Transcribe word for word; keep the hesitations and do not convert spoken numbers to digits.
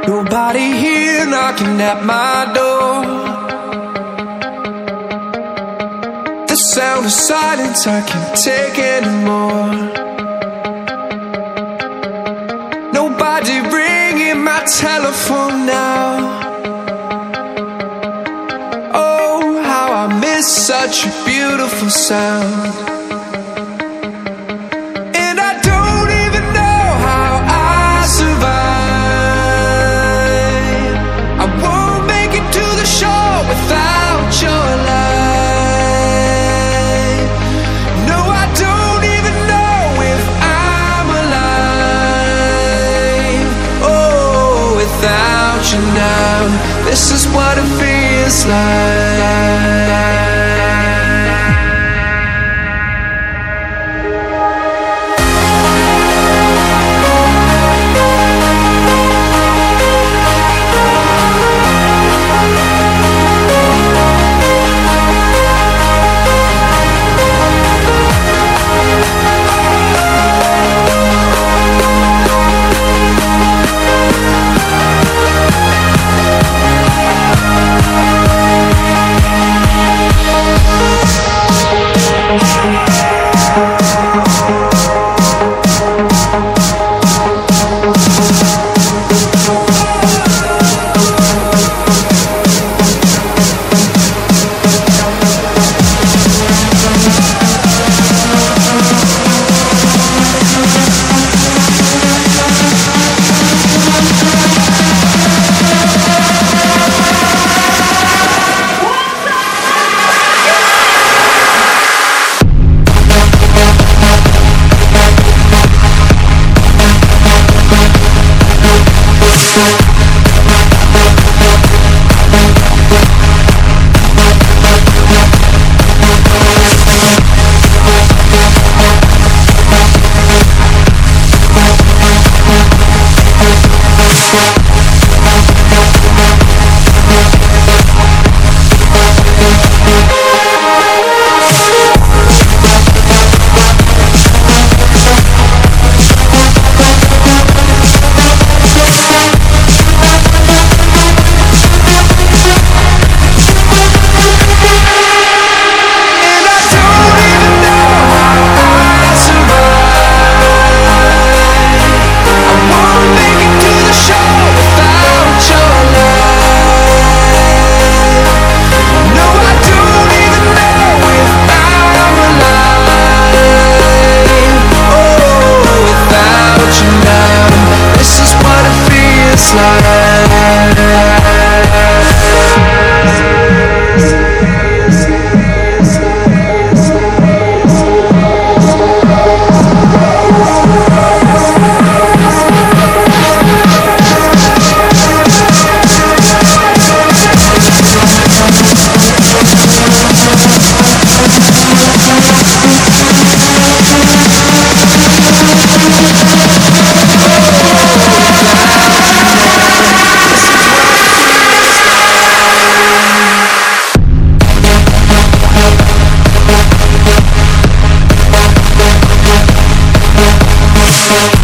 Nobody here knocking at my door. The sound of silence I can't take anymore. Nobody ringing my telephone now. Oh, how I miss such a beautiful sound. And I don't even know how I survive. I won't make it to the shore without your light. No, I don't even know if I'm alive. Oh, without you now, this is what it feels like. We'll be right back.